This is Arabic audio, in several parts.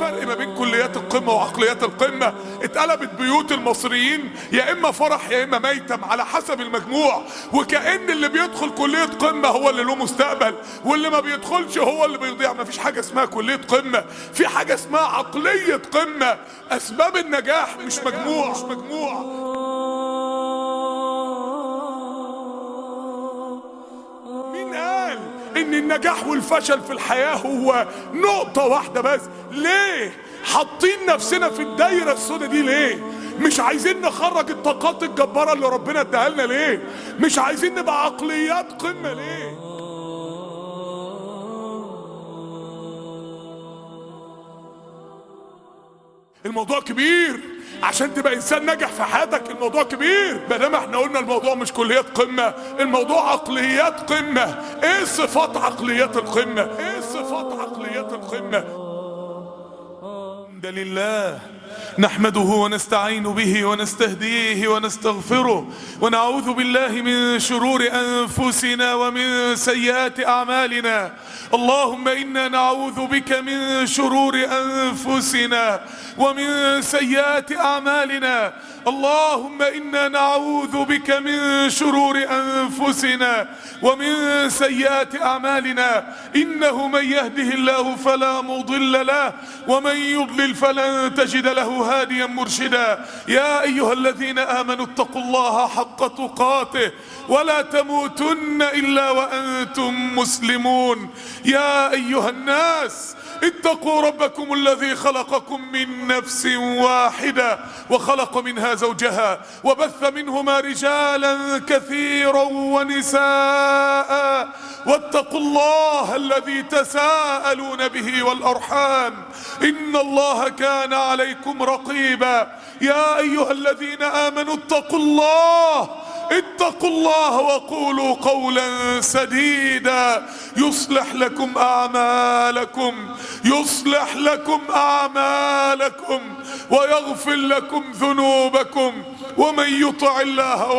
الفرق ما بين كليات القمة وعقليات القمة؟ اتقلبت بيوت المصريين يا اما فرح يا اما ميتم على حسب المجموع، وكأن اللي بيدخل كلية قمة هو اللي له مستقبل، واللي ما بيدخلش هو اللي بيضيع. ما فيش حاجة اسمها كلية قمة، في حاجة اسمها عقلية قمة. اسباب النجاح مش مجموع. مين قال ان النجاح والفشل في الحياة هو نقطة واحدة بس؟ ليه حاطين نفسنا في الدايرة السوداء دي؟ ليه مش عايزين نخرج الطاقات الجبارة اللي ربنا اداها لنا؟ ليه مش عايزين نبقى عقليات قمة؟ ليه؟ الموضوع كبير. عشان تبقى انسان ناجح في حياتك الموضوع كبير. ما دام احنا قلنا الموضوع مش كليات قمة، الموضوع عقليات قمة. ايه صفات عقليات القمة؟ الحمد لله نحمده ونستعين به ونستهديه ونستغفره ونعوذ بالله من شرور أنفسنا ومن سيئات أعمالنا. اللهم إنا نعوذ بك من شرور أنفسنا ومن سيئات أعمالنا. اللهم إنا نعوذ بك من شرور أنفسنا ومن سيئات أعمالنا. إنه من يهده الله فلا مضل له ومن يضلل فلن تجد له هاديا مرشدا. يا أيها الذين آمنوا اتقوا الله حق تقاته ولا تموتن إلا وأنتم مسلمون. يا أيها الناس اتقوا ربكم الذي خلقكم من نفس واحدة وخلق منها زوجها وبث منهما رجالا كثيرا ونساء واتقوا الله الذي تساءلون به والأرحام إن الله كان عليكم رقيبا. يا أيها الذين آمنوا اتقوا الله وقولوا قولا سديدا يصلح لكم أعمالكم ويغفر لكم ذنوبكم ومن يطع الله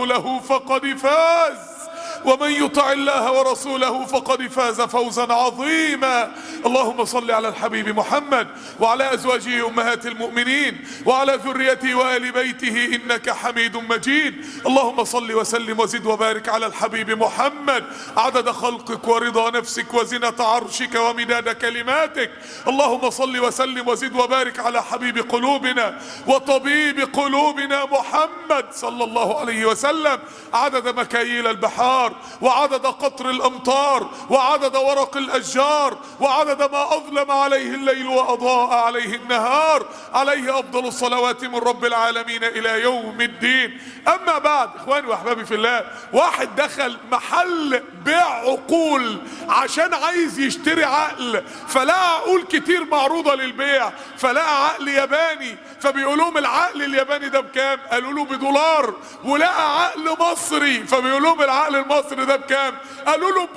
ورسوله فقد فاز فوزا عظيما. اللهم صل على الحبيب محمد وعلى أزواجه أمهات المؤمنين وعلى ذريته وآل بيته إنك حميد مجيد. اللهم صل وسلم وزد وبارك على الحبيب محمد عدد خلقك ورضا نفسك وزنة عرشك ومداد كلماتك. اللهم صل وسلم وزد وبارك على حبيب قلوبنا وطبيب قلوبنا محمد صلى الله عليه وسلم عدد مكاييل البحار وعدد قطر الأمطار وعدد ورق الأشجار وعدد ما أظلم عليه الليل وأضاء عليه النهار. عليه أفضل الصلوات من رب العالمين إلى يوم الدين. أما بعد إخواني وأحبابي في الله، واحد دخل محل بيع عقول عشان عايز يشتري عقل، فلقى عقول كتير معروضة للبيع، فلقى عقل ياباني، فبيقولهم العقل الياباني ده بكام؟ قالوا له $1. ولقى عقل مصري، فبيقولهم العقل المصري ده بكام؟ قالوا له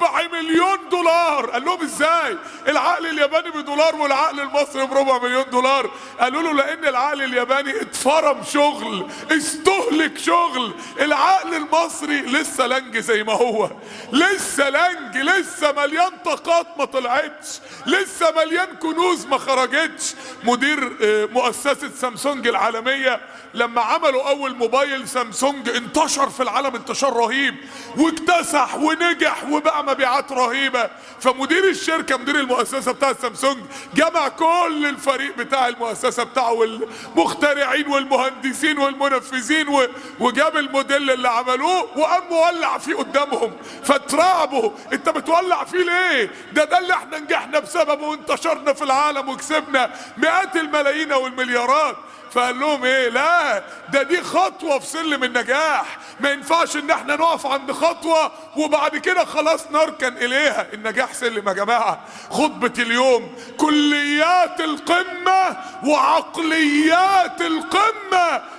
$250,000. قال لهم ازاي العقل الياباني $1 والعقل المصري $250,000؟ قالوا له لان العقل الياباني اتفرم شغل، استهلك شغل. العقل المصري لسه لنج زي ما هو، لسه لنج، لسه مليان طاقات ما طلعتش، لسه مليان كنوز ما خرجتش. مدير مؤسسة سامسونج العالمية لما عملوا اول موبايل سامسونج انتشر في العالم انتشار رهيب واكتسح ونجح وبقى مبيعات رهيبة. فمدير الشركة، مدير المؤسسة بتاع سامسونج، جمع كل الفريق بتاع المؤسسة بتاعه والمخترعين والمهندسين والمنفذين وجاب الموديل اللي عملوه وقام مولع فيه قدامهم. فترعبوا، انت بتولع فيه ليه؟ ده اللي احنا نجحنا بسببه وانتشرنا في العالم وكسبنا مئات الملايين والمليارات. فقال لهم ايه؟ لا، دي خطوة في سلم النجاح. ما ينفعش ان احنا نقف عند خطوة وبعد كده خلاص نركن اليها. النجاح سلم يا جماعة. خطبة اليوم: كليات القمة وعقليات القمة.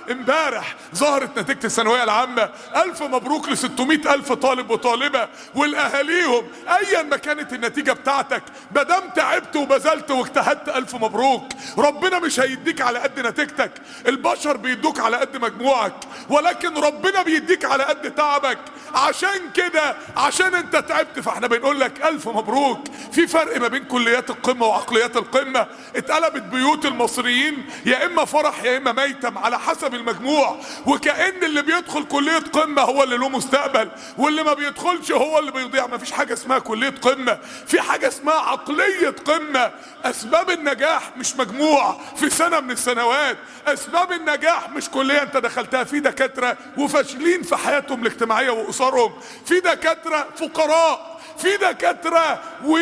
امبارح ظهرت نتيجة الثانوية العامة. الف مبروك ل 600 الف طالب وطالبة والاهاليهم. ايا ما كانت النتيجة بتاعتك مادام تعبت وبذلت واجتهدت الف مبروك. ربنا مش هيديك على قد نتيجتك، البشر بيدوك على قد مجموعك، ولكن ربنا بيديك على قد تعبك. عشان كده عشان انت تعبت فاحنا بنقول لك الف مبروك. في فرق ما بين كليات القمة وعقليات القمة. اتقلبت بيوت المصريين يا اما فرح يا اما ميتم على حسب المجموع، وكأن اللي بيدخل كلية قمة هو اللي له مستقبل واللي ما بيدخلش هو اللي بيضيع. ما فيش حاجة اسمها كلية قمة، في حاجة اسمها عقلية قمة. اسباب النجاح مش مجموع في سنة من السنوات، اسباب النجاح مش كلية انت دخلتها. في دكاترة وفاشلين في حياتهم الاجتماعية واسرهم، في دكاترة فقراء، في دكاترة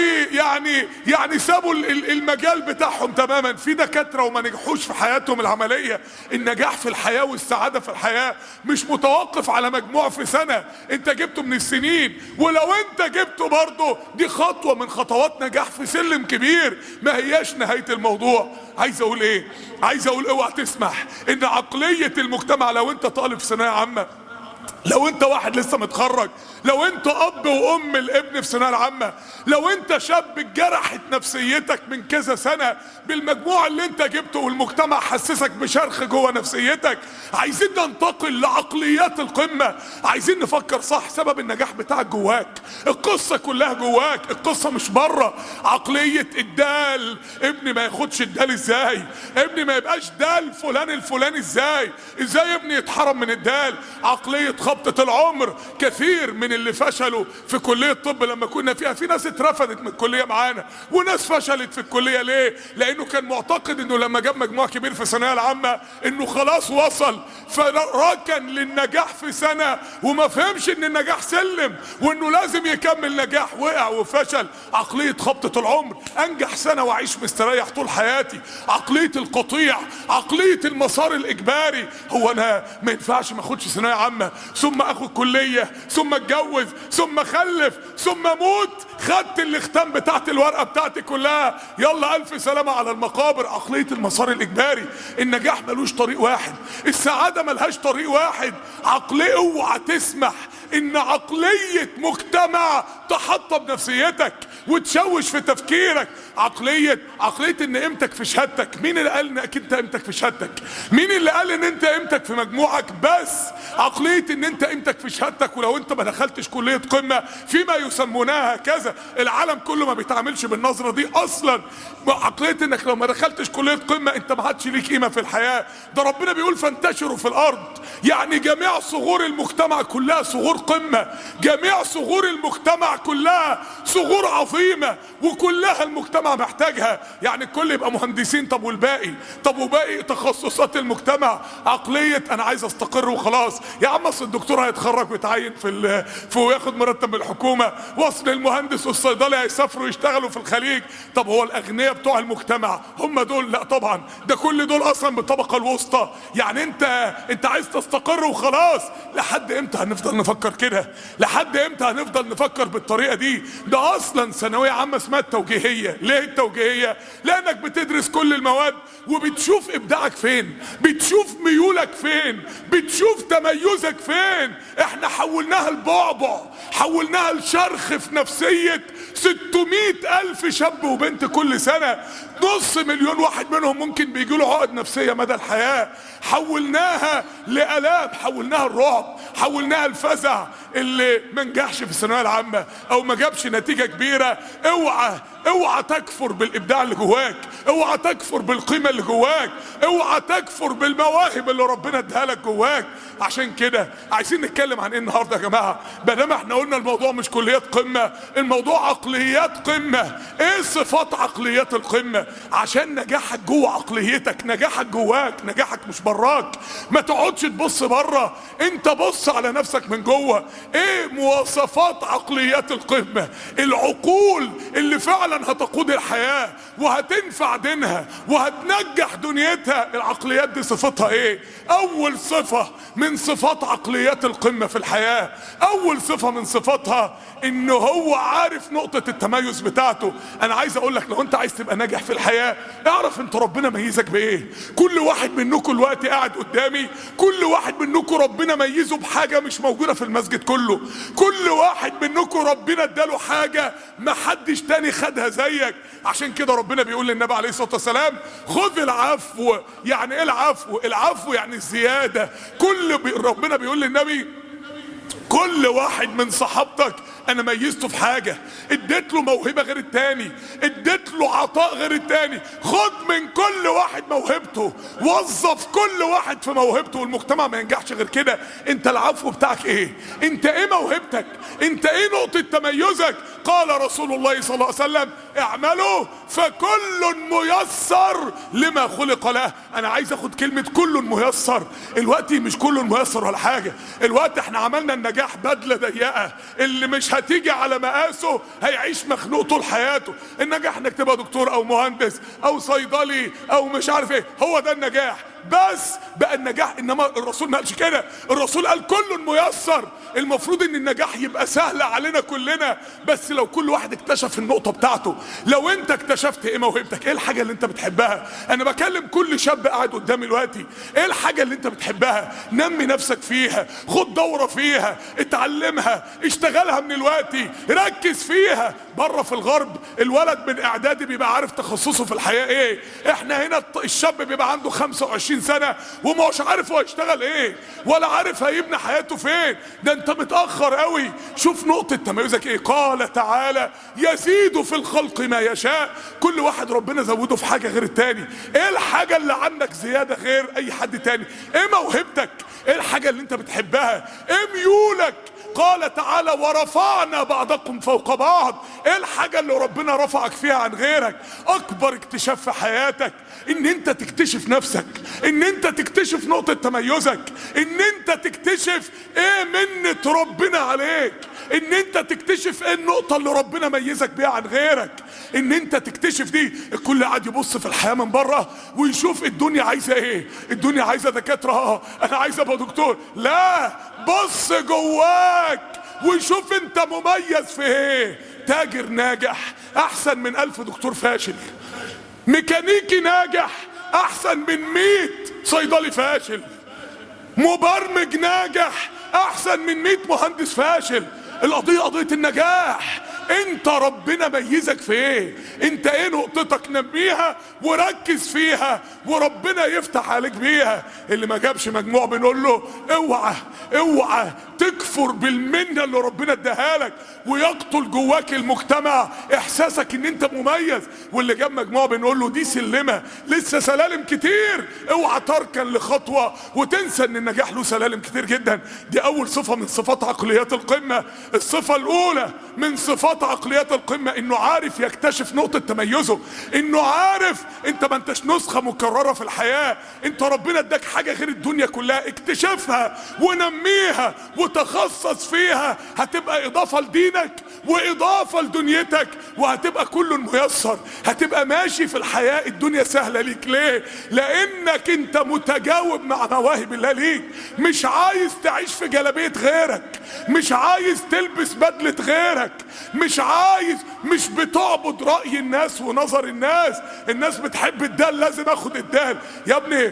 ويعني سابوا المجال بتاعهم تماما، في دكاترة وما نجحوش في حياتهم العملية. النجاح في الحياة والسعادة في الحياة مش متوقف على مجموع في سنة انت جبته من السنين، ولو انت جبته برضه دي خطوة من خطوات نجاح في سلم كبير، ما هياش نهاية الموضوع. عايز اقول ايه؟ عايز اقول اوعى تسمح ان عقلية المجتمع لو انت طالب في ثانوية عامة، لو انت واحد لسه متخرج، لو انت اب وام الابن في ثانويه العامه، لو انت شاب اتجرحت نفسيتك من كذا سنه بالمجموع اللي انت جبته والمجتمع حسسك بشرخ جوه نفسيتك، عايزين ننتقل لعقليات القمه. عايزين نفكر صح. سبب النجاح بتاعك جواك، القصه كلها جواك، القصه مش بره. عقليه الدال، ابني ما ياخدش الدال ازاي؟ ابني ما يبقاش دال فلان الفلاني ازاي؟ ازاي ابني يتحرم من الدال؟ عقليه خبطة العمر. كثير من اللي فشلوا في كلية الطب لما كنا فيها، في ناس اترفضت من الكلية معانا وناس فشلت في الكلية. ليه؟ لانه كان معتقد انه لما جاب مجموع كبير في الثانوية العامة انه خلاص وصل، فركن للنجاح في سنة وما فهمش ان النجاح سلم وانه لازم يكمل نجاح، وقع وفشل. عقلية خبطة العمر، انجح سنة واعيش مستريح طول حياتي. عقلية القطيع، عقلية المسار الاجباري. هو انا ما ينفعش ما اخدش ثانوية عامة ثم اخد كلية ثم اتجوز ثم اخلف ثم اموت؟ خدت الاختام بتاعت الورقة بتاعتي كلها، يلا الف سلامة على المقابر. عقلية المسار الاجباري. النجاح ملوش طريق واحد، السعادة ملهاش طريق واحد. عقلية، اوعى تسمح ان عقلية مجتمع تحطم نفسيتك وتشوش في تفكيرك. عقلية ان قيمتك في شهادتك. مين اللي قال انك انت قيمتك في شهادتك؟ مين اللي قال ان انت قيمتك في مجموعك بس؟ عقلية ان انت قيمتك في شهادتك، ولو انت ما دخلتش كلية قمة فيما يسمونها هكذا. العالم كله ما بيتعاملش بالنظرة دي اصلا. عقلية انك لو ما دخلتش كلية قمة انت ما عادش ليك قيمة في الحياة. ده ربنا بيقول فانتشروا في الارض، يعني جميع صغور المجتمع كلها صغور قمة، جميع صغور المجتمع كلها صغور عظيمة وكلها المجتمع محتاجها. يعني الكل يبقى مهندسين، طب والباقي؟ طب وباقي تخصصات المجتمع؟ عقلية انا عايز استقر وخلاص. يا عم اصل الدكتور هيتخرج ويتعين وياخد مرتب من الحكومة، واصل المهندس والصيدلي هيسافروا يشتغلوا في الخليج. طب هو الاغنياء بتوع المجتمع هم دول؟ لا طبعا، ده كل دول اصلا بالطبقة الوسطى. يعني انت عايز تستقر وخلاص. لحد امتى هنفضل نفكر كده؟ لحد امتى هنفضل نفكر بالطريقة دي؟ ده اصلا ثانوية عامة اسمها التوجيهية. ليه التوجيهية؟ لانك بتدرس كل المواد وبتشوف ابداعك فين، بتشوف ميولك فين، بتشوف تميزك فين. احنا حولناها لبعبع، حولناها لشرخ في نفسية 600 الف شاب وبنت كل سنة. نص مليون واحد منهم ممكن بيجيله عقد نفسية مدى الحياة. حولناها لآلام، حولناها الرعب، حولناها الفزع. اللي ما نجحش في الثانوية العامة او ما جابش نتيجة كبيرة، اوعى تكفر بالابداع اللي جواك، اوعى تكفر بالقيمة اللي جواك، اوعى تكفر بالمواهب اللي ربنا اداها لك جواك. عشان كده عايزين نتكلم عن ايه النهارده يا جماعة؟ بدل احنا قلنا الموضوع مش كليات قمة، الموضوع عقليات قمة. ايه صفات عقليات القمة؟ عشان نجاحك جوه عقليتك، نجاحك جواك، نجاحك مش براك. ما تقعدش تبص بره، انت بص على نفسك من جوه. ايه مواصفات عقليات القمة؟ العقول اللي فعلا هتقود الحياة وهتنفع دينها وهتنجح دنيتها. العقليات دي صفتها ايه؟ اول صفة من صفات عقليات القمة في الحياة، اول صفة من صفاتها انه هو عارف نقطة التميز بتاعته. انا عايز اقول لك، لو انت عايز تبقى ناجح في الحياة، اعرف انت ربنا ميزك بايه. كل واحد منكم الوقت دلوقتي قاعد قدامي، كل واحد منكم ربنا ميزه بحاجة مش موجودة في المسجد كله. كل واحد منكم ربنا اداله حاجة ما حدش تاني خدها زيك. عشان كده ربنا بيقول للنبي عليه الصلاة والسلام خذ العفو. يعني ايه العفو؟ العفو يعني الزيادة. ربنا بيقول للنبي كل واحد من صحابتك انا ميزته في حاجة، اديت له موهبة غير التاني، اديت له عطاء غير التاني. خد من كل واحد موهبته، وظف كل واحد في موهبته، والمجتمع ما ينجحش غير كده. انت العفو بتاعك ايه؟ انت ايه موهبتك؟ انت ايه نقطة تميزك؟ قال رسول الله صلى الله عليه وسلم اعملوا فكل ميسر لما خلق له. انا عايز اخد كلمة كل ميسر. الوقت مش كل ميسر ولا حاجة، الوقت احنا عملنا النجاح بدلة ضيقة، اللي مش هتيجي على مقاسه هيعيش مخنوق طول حياته. النجاح انك تبقى دكتور او مهندس او صيدلي او مش عارف ايه، هو ده النجاح بس بقى النجاح. انما الرسول ما قالش كده، الرسول قال كل ميسر. المفروض ان النجاح يبقى سهل علينا كلنا، بس لو كل واحد اكتشف النقطة بتاعته. لو انت اكتشفت ايه موهبتك، ايه الحاجة اللي انت بتحبها. انا بكلم كل شاب قاعد قدامي دلوقتي، ايه الحاجة اللي انت بتحبها؟ نمي نفسك فيها، خد دورة فيها، اتعلمها، اشتغلها من الوقت، ركز فيها. بره في الغرب الولد من اعدادي بيبقى عارف تخصصه في الحياة ايه. احنا هنا الشاب بيبقى عنده 25 سنة ومش عارف هو يشتغل ايه، ولا عارف هيبني حياته فين. ده انت متأخر قوي. شوف نقطة تميزك ايه. قال تعالى يزيد في الخلق ما يشاء. كل واحد ربنا زوده في حاجة غير التاني. ايه الحاجة اللي عندك زيادة غير اي حد تاني؟ ايه موهبتك؟ ايه الحاجة اللي انت بتحبها؟ ايه ميولك؟ قال تعالى ورفعنا بعضكم فوق بعض. ايه الحاجة اللي ربنا رفعك فيها عن غيرك؟ اكبر اكتشاف في حياتك ان انت تكتشف نفسك، ان انت تكتشف نقطة تميزك، ان انت تكتشف ايه منة ربنا عليك، ان انت تكتشف ايه النقطة اللي ربنا ميزك بيها عن غيرك. ان انت تكتشف دي. الكل قاعد يبص في الحياة من بره ويشوف الدنيا عايزة ايه. الدنيا عايزة دكاترة، انا عايز ابقى دكتور. لا، بص جواك وشوف انت مميز في ايه. تاجر ناجح احسن من 1000 دكتور فاشل. ميكانيكي ناجح احسن من 100 صيدلي فاشل. مبرمج ناجح احسن من 100 مهندس فاشل. القضية قضية النجاح. انت ربنا ميزك في ايه؟ انت ايه نقطتك؟ نميها وركز فيها وربنا يفتح عليك بيها. اللي ما جابش مجموع بنقول له اوعى تكفر بالمنة اللي ربنا اداها لك ويقتل جواك المجتمع احساسك ان انت مميز. واللي جاب مجموع بنقول له دي سلمة، لسه سلالم كتير. اوعى تركن لخطوة وتنسى ان النجاح له سلالم كتير جدا. دي اول صفة من صفات عقليات القمة. الصفة الاولى من صفات عقليات القمة انه عارف يكتشف نقطة تميزه، انه عارف انت ما انتش نسخة مكررة في الحياة. انت ربنا اداك حاجة غير الدنيا كلها، اكتشفها ونميها وتخصص فيها. هتبقى اضافة لدينك واضافة لدنيتك، وهتبقى كل ميسر. هتبقى ماشي في الحياة الدنيا سهلة ليك. ليه؟ لانك انت متجاوب مع مواهب الله ليك. مش عايز تعيش في جلابية غيرك، مش عايز تلبس بدلة غيرك، مش بتعبد رأي الناس ونظر الناس. الناس بتحب الدال، لازم اخد الدال. يا ابني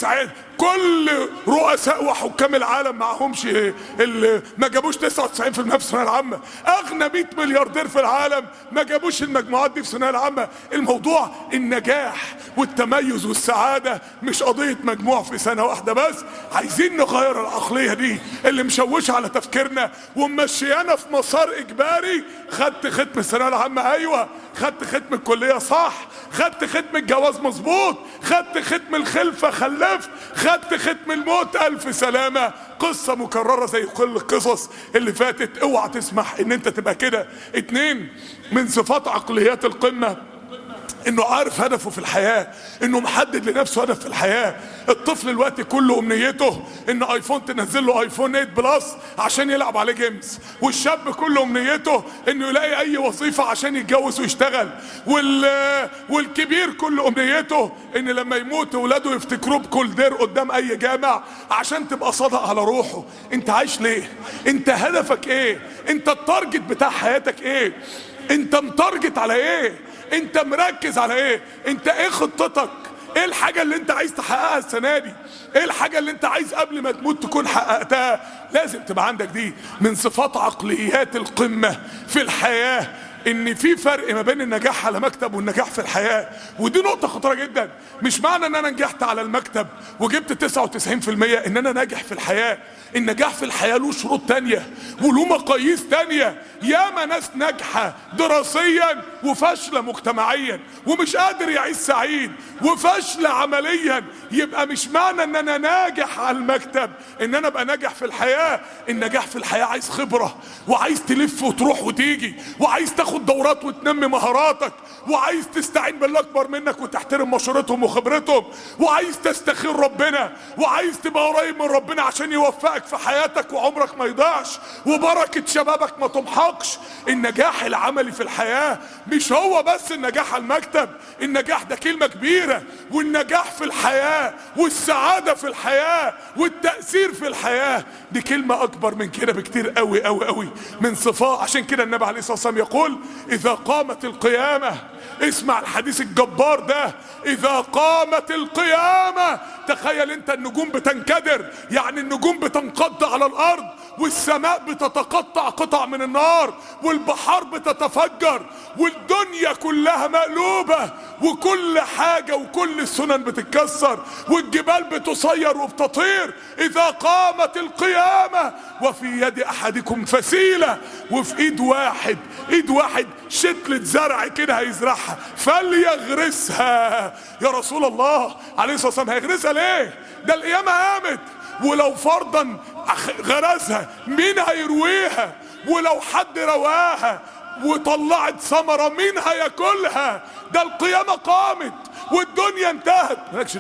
كل رؤساء وحكام العالم معهمش اللي ما جابوش 99% في الثانويه العامه. اغنى 100 ملياردير في العالم ما جابوش المجموعات دي في الثانويه العامه. الموضوع النجاح والتميز والسعاده مش قضيه مجموع في سنه واحده بس. عايزين نغير العقليه دي اللي مشوشه على تفكيرنا ومشيانا في مسار اجباري. خدت ختم الثانويه العامه، ايوه. خدت ختم الكليه، صح. خدت ختم الجواز، مظبوط. خدت ختم الخلفه، خلفت. خدت ختم الموت، الف سلامة. قصة مكررة زي كل القصص اللي فاتت. اوعى تسمح ان انت تبقى كده. 2 من صفات عقليات القمة انه عارف هدفه في الحياة، انه محدد لنفسه هدف في الحياة. الطفل الوقت كله امنيته ان ايفون تنزل له ايفون 8 بلس عشان يلعب عليه جيمز. والشاب كله امنيته انه يلاقي اي وظيفة عشان يتجوز ويشتغل. والكبير كله امنيته ان لما يموت اولاده يفتكروه بكولدير قدام اي جامع عشان تبقى صادق على روحه. انت عايش ليه؟ انت هدفك ايه؟ انت التارجت بتاع حياتك ايه؟ انت متارجت على ايه؟ انت مركز على ايه؟ انت ايه خطتك؟ ايه الحاجة اللي انت عايز تحققها السنة دي؟ ايه الحاجة اللي انت عايز قبل ما تموت تكون حققتها؟ لازم تبقى عندك دي. من صفات عقليات القمة في الحياة ان في فرق ما بين النجاح على مكتب والنجاح في الحياة. ودي نقطة خطيرة جدا. مش معنى ان انا نجحت على المكتب وجبت 99% ان انا ناجح في الحياة. النجاح في الحياة له شروط تانية وله مقاييس تانية. ياما ناس ناجحة دراسيا وفاشلة مجتمعيا ومش قادر يعيش سعيد وفاشلة عمليا. يبقى مش معنى ان انا ناجح على المكتب ان انا ابقى ناجح في الحياة. النجاح في الحياة عايز خبرة، وعايز تلف وتروح وتيجي، وعايز تاخد دورات وتنمي مهاراتك، وعايز تستعين باللي اكبر منك وتحترم مشورتهم وخبرتهم، وعايز تستخير ربنا، وعايز تبقى قريب من ربنا عشان يوفقك في حياتك وعمرك ما يضيعش وبركة شبابك ما تمحقش. النجاح العملي في الحياة مش هو بس النجاح على المكتب. النجاح ده كلمة كبيرة، والنجاح في الحياة والسعادة في الحياة والتأثير في الحياة دي كلمة أكبر من كده بكتير قوي قوي قوي من صفات. عشان كده النبي عليه الصلاة والسلام يقول إذا قامت القيامة، اسمع الحديث الجبار ده، إذا قامت القيامة، تخيل انت النجوم بتنكدر، يعني النجوم بتنقض على الأرض، والسماء بتتقطع قطع من النار، والبحار بتتفجر، والدنيا كلها مقلوبة، وكل حاجة وكل السنن بتتكسر، والجبال بتصير وبتطير. إذا قامت القيامة وفي يد أحدكم فسيلة، وفي إيد واحد شتلة زرع كده هيزرعها فليغرسها. يا رسول الله عليه الصلاة والسلام هيغرسها ليه؟ ده القيامة قامت. ولو فرضا غرسها مين هيرويها؟ ولو حد رواها وطلعت ثمرة مين هياكلها؟ ده القيامة قامت والدنيا انتهت.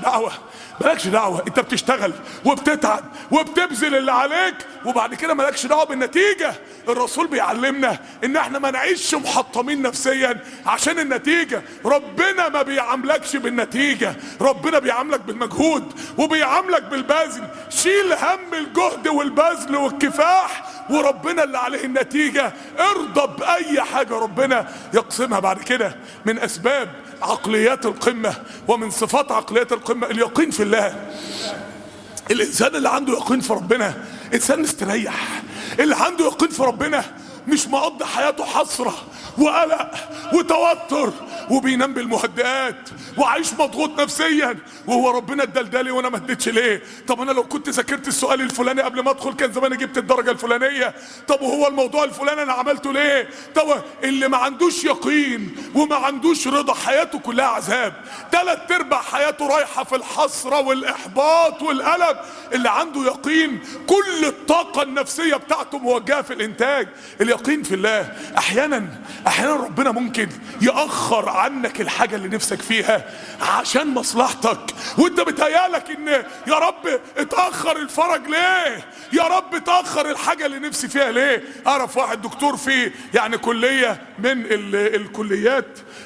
مالكش دعوة. انت بتشتغل وبتتعب وبتبذل اللي عليك، وبعد كده مالكش دعوة بالنتيجة. الرسول بيعلمنا ان احنا ما نعيش محطمين نفسيا عشان النتيجة. ربنا ما بيعاملكش بالنتيجة، ربنا بيعاملك بالمجهود وبيعاملك بالبذل. شيل هم الجهد والبذل والكفاح، وربنا اللي عليه النتيجة. ارضى بأي حاجة ربنا يقسمها بعد كده. من أسباب عقليات القمة ومن صفات عقليات القمة اليقين في الله. الإنسان اللي عنده يقين في ربنا إنسان مستريح. اللي عنده يقين في ربنا مش مقضي حياته حسرة وقلق وتوتر وبينام بالمهدئات وعايش مضغوط نفسيا، وهو ربنا ادالي وانا ما اديتش ليه؟ طب انا لو كنت ذاكرت السؤال الفلاني قبل ما ادخل كان زماني جبت الدرجه الفلانيه. طب وهو الموضوع الفلاني انا عملته ليه؟ طب اللي ما عندوش يقين وما عندوش رضا حياته كلها عذاب. 3/4 حياته رايحه في الحسره والاحباط والقلق. اللي عنده يقين كل الطاقه النفسيه بتاعته موجهه في الانتاج. اليقين في الله. احيانا ربنا ممكن يأخر عنك الحاجة اللي نفسك فيها عشان مصلحتك، وانت بتهيالك ان يا رب اتأخر الفرج ليه؟ يا رب اتأخر الحاجة اللي نفسي فيها ليه؟ اعرف واحد دكتور في يعني كلية من الكليات،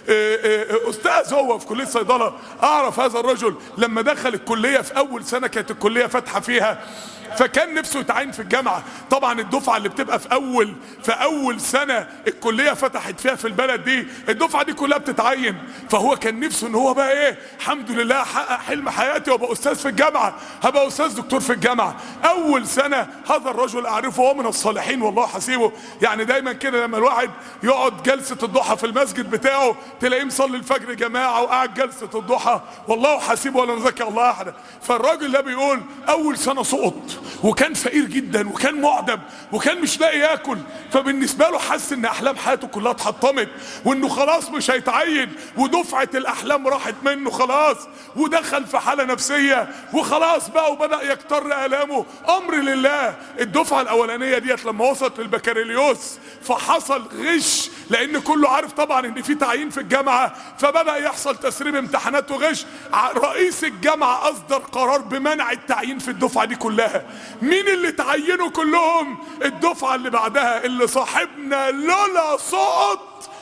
استاذ هو في كلية صيدلة. اعرف هذا الرجل لما دخل الكلية في اول سنة كانت الكلية فاتحة فيها، فكان نفسه يتعين في الجامعة. طبعا الدفعة اللي بتبقى في اول سنة الكلية فتحت فيها في البلد دي، الدفعة دي كلها بتتعين. فهو كان نفسه ان هو بقى ايه، الحمد لله حقق حلم حياتي وابقى استاذ في الجامعة، هبقى استاذ دكتور في الجامعة. اول سنة هذا الرجل اعرفه هو من الصالحين والله حسيبه. يعني دايما كده لما الواحد يقعد جلسة الضحى في المسجد بتاعه تلاقيه مصلي الفجر جماعة وقاعد جلسة الضحى والله حسيبه ولا نزكي الله احدا. فالراجل ده بيقول اول سنة سقط وكان فقير جدا وكان معدم وكان مش لاقي ياكل، فبالنسبه له حس ان احلام حياته كلها اتحطمت وانه خلاص مش هيتعين ودفعه الاحلام راحت منه خلاص، ودخل في حاله نفسيه وخلاص بقى وبدا يكتر الامه. امر لله. الدفعه الاولانيه ديت لما وصلت للبكالوريوس فحصل غش، لان كله عارف طبعا ان في تعيين في الجامعه، فبدا يحصل تسريب امتحانات وغش. رئيس الجامعه اصدر قرار بمنع التعيين في الدفعه دي كلها. مين اللي تعينوا كلهم؟ الدفعة اللي بعدها اللي صاحبنا لولا سقط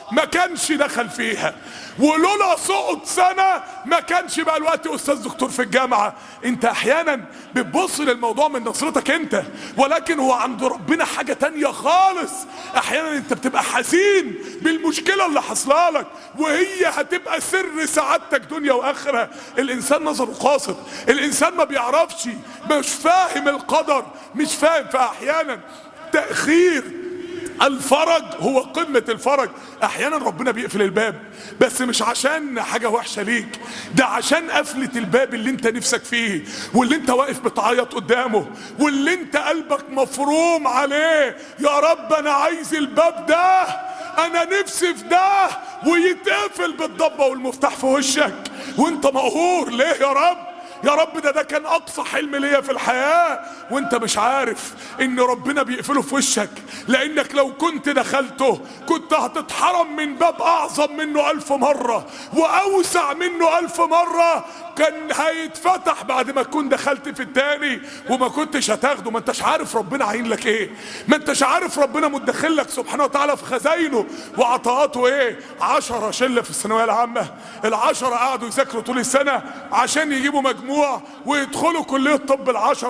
ما كانش دخل فيها، ولولا سقط سنة ما كانش بقى الوقت استاذ دكتور في الجامعة. انت احيانا بتبص للموضوع من نظرتك انت، ولكن هو عند ربنا حاجة تانية خالص. احيانا انت بتبقى حزين بالمشكلة اللي حصلها لك، وهي هتبقى سر سعادتك دنيا واخرة. الانسان نظره قاصر، الانسان ما بيعرفش، مش فاهم القدر، مش فاهم. فاحيانا تأخير الفرج هو قمة الفرج. احيانا ربنا بيقفل الباب، بس مش عشان حاجة وحشة ليك، ده عشان قفلة الباب اللي انت نفسك فيه، واللي انت واقف بتعيط قدامه، واللي انت قلبك مفروم عليه. يا رب انا عايز الباب ده، انا نفسي في ده، ويتقفل بالضبة والمفتاح في وشك وانت مقهور. ليه يا رب؟ يا رب ده كان اقصى حلم ليا في الحياة، وانت مش عارف ان ربنا بيقفله في وشك، لانك لو كنت دخلته كنت هتتحرم من باب اعظم منه 1000 مرة واوسع منه 1000 مرة. كان هيتفتح بعد ما تكون دخلت في التاني وما كنتش هتاخده. ما انتش عارف ربنا عين لك ايه، ما انتش عارف ربنا مدخل لك سبحانه وتعالى في خزاينه وعطاءاته ايه. 10 شلة في الثانوية العامة، ال10 قعدوا يذاكروا طول السنة عشان يجيبوا مجموع ويدخلوا كلية طب.